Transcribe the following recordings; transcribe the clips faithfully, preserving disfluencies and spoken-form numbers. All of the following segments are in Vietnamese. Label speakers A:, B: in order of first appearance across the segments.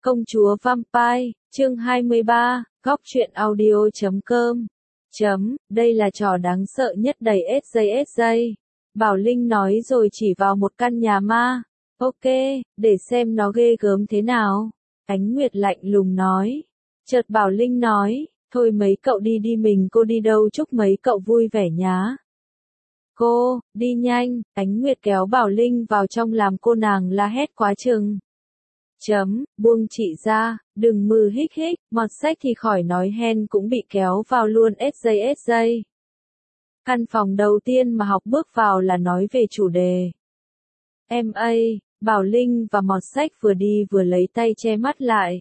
A: Công chúa Vampire, chương hai mươi ba, góc truyện audio chấm com. Chấm, đây là trò đáng sợ nhất đầy ét gi ét gi. Bảo Linh nói rồi chỉ vào một căn nhà ma. Ok, để xem nó ghê gớm thế nào. Ánh Nguyệt lạnh lùng nói. Chợt Bảo Linh nói, thôi mấy cậu đi đi mình cô đi đâu chúc mấy cậu vui vẻ nhá. Cô, đi nhanh, Ánh Nguyệt kéo Bảo Linh vào trong làm cô nàng la hét quá chừng. Chấm, buông chị ra, đừng mừ hích hích, mọt sách thì khỏi nói hen cũng bị kéo vào luôn ét gi ét gi. Căn phòng đầu tiên mà học bước vào là nói về chủ đề. em a, Bảo Linh và mọt sách vừa đi vừa lấy tay che mắt lại.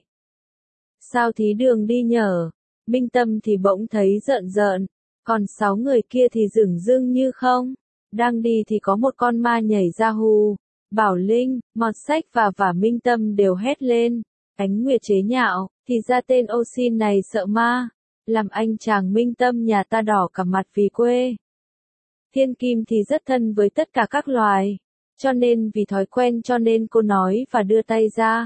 A: Sao thí đường đi nhở? Minh Tâm thì bỗng thấy rợn rợn, còn sáu người kia thì dửng dưng như không. Đang đi thì có một con ma nhảy ra hù. Bảo Linh, mọt sách và và Minh Tâm đều hét lên. Ánh Nguyệt chế nhạo, thì ra tên ô xin này sợ ma. Làm anh chàng Minh Tâm nhà ta đỏ cả mặt vì quê. Thiên Kim thì rất thân với tất cả các loài. Cho nên vì thói quen cho nên cô nói và đưa tay ra.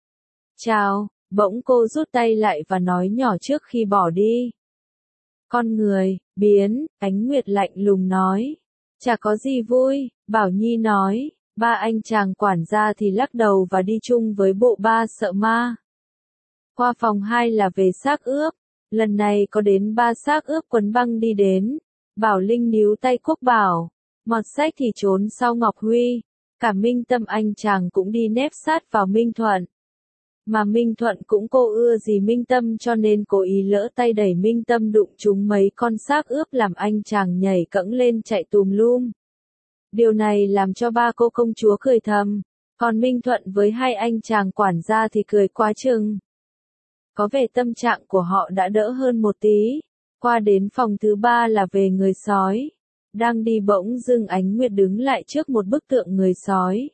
A: Chào, bỗng cô rút tay lại và nói nhỏ trước khi bỏ đi. Con người, biến, Ánh Nguyệt lạnh lùng nói. Chả có gì vui, Bảo Nhi nói. Ba anh chàng quản gia thì lắc đầu và đi chung với bộ ba sợ ma. Qua phòng hai là về xác ướp. Lần này có đến ba xác ướp quấn băng đi đến. Bảo Linh níu tay Quốc Bảo. Mọt sách thì trốn sau Ngọc Huy. Cả Minh Tâm anh chàng cũng đi nép sát vào Minh Thuận. Mà Minh Thuận cũng cô ưa gì Minh Tâm cho nên cố ý lỡ tay đẩy Minh Tâm đụng trúng mấy con xác ướp làm anh chàng nhảy cẫng lên chạy tùm lum. Điều này làm cho ba cô công chúa cười thầm, còn Minh Thuận với hai anh chàng quản gia thì cười quá chừng. Có vẻ tâm trạng của họ đã đỡ hơn một tí. Qua đến phòng thứ ba là về người sói. Đang đi bỗng dưng Ánh Nguyệt đứng lại trước một bức tượng người sói.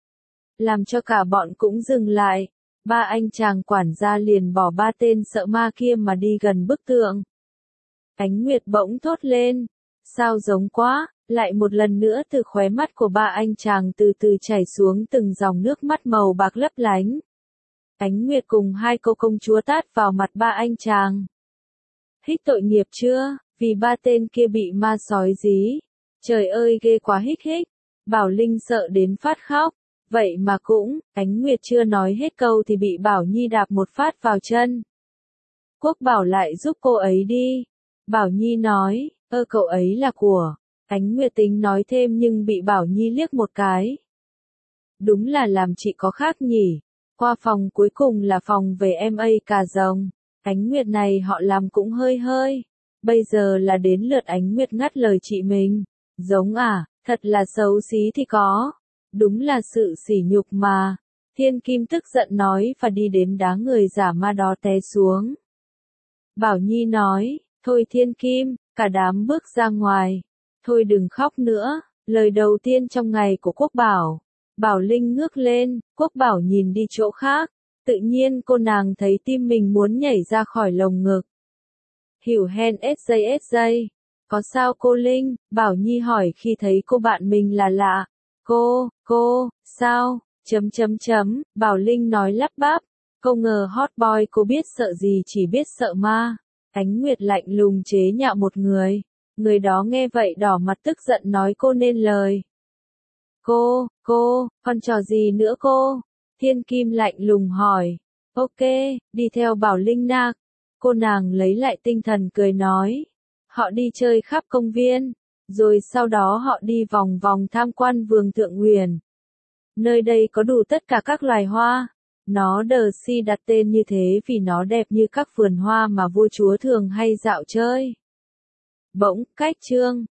A: Làm cho cả bọn cũng dừng lại. Ba anh chàng quản gia liền bỏ ba tên sợ ma kia mà đi gần bức tượng. Ánh Nguyệt bỗng thốt lên. Sao giống quá, lại một lần nữa từ khóe mắt của ba anh chàng từ từ chảy xuống từng dòng nước mắt màu bạc lấp lánh. Ánh Nguyệt cùng hai cô công chúa tát vào mặt ba anh chàng. Hích tội nghiệp chưa, vì ba tên kia bị ma sói dí. Trời ơi ghê quá hích hích. Bảo Linh sợ đến phát khóc. Vậy mà cũng, Ánh Nguyệt chưa nói hết câu thì bị Bảo Nhi đạp một phát vào chân. Quốc Bảo lại giúp cô ấy đi. Bảo Nhi nói, ơ cậu ấy là của. Ánh Nguyệt tính nói thêm nhưng bị Bảo Nhi liếc một cái. Đúng là làm chị có khác nhỉ. Qua phòng cuối cùng là phòng về em a cà rồng. Ánh Nguyệt này họ làm cũng hơi hơi. Bây giờ là đến lượt Ánh Nguyệt ngắt lời chị mình. Giống à, thật là xấu xí thì có. Đúng là sự sỉ nhục mà. Thiên Kim tức giận nói và đi đến đá người giả ma đó té xuống. Bảo Nhi nói, thôi Thiên Kim, cả đám bước ra ngoài. Thôi đừng khóc nữa, lời đầu tiên trong ngày của Quốc Bảo. Bảo Linh ngước lên, Quốc Bảo nhìn đi chỗ khác. Tự nhiên cô nàng thấy tim mình muốn nhảy ra khỏi lồng ngực. Hiểu hen ét gi ét gi. Có sao cô Linh? Bảo Nhi hỏi khi thấy cô bạn mình là lạ. Cô, cô, sao? Chấm chấm chấm, Bảo Linh nói lắp bắp. Không ngờ hot boy cô biết sợ gì chỉ biết sợ ma. Ánh Nguyệt lạnh lùng chế nhạo một người. Người đó nghe vậy đỏ mặt tức giận nói cô nên lời. Cô, cô, còn trò gì nữa cô? Thiên Kim lạnh lùng hỏi. Ok, đi theo Bảo Linh nạc. Cô nàng lấy lại tinh thần cười nói. Họ đi chơi khắp công viên. Rồi sau đó họ đi vòng vòng tham quan vườn Thượng Huyền. Nơi đây có đủ tất cả các loài hoa. Nó đờ si đặt tên như thế vì nó đẹp như các vườn hoa mà vua chúa thường hay dạo chơi. Bỗng, cách chương.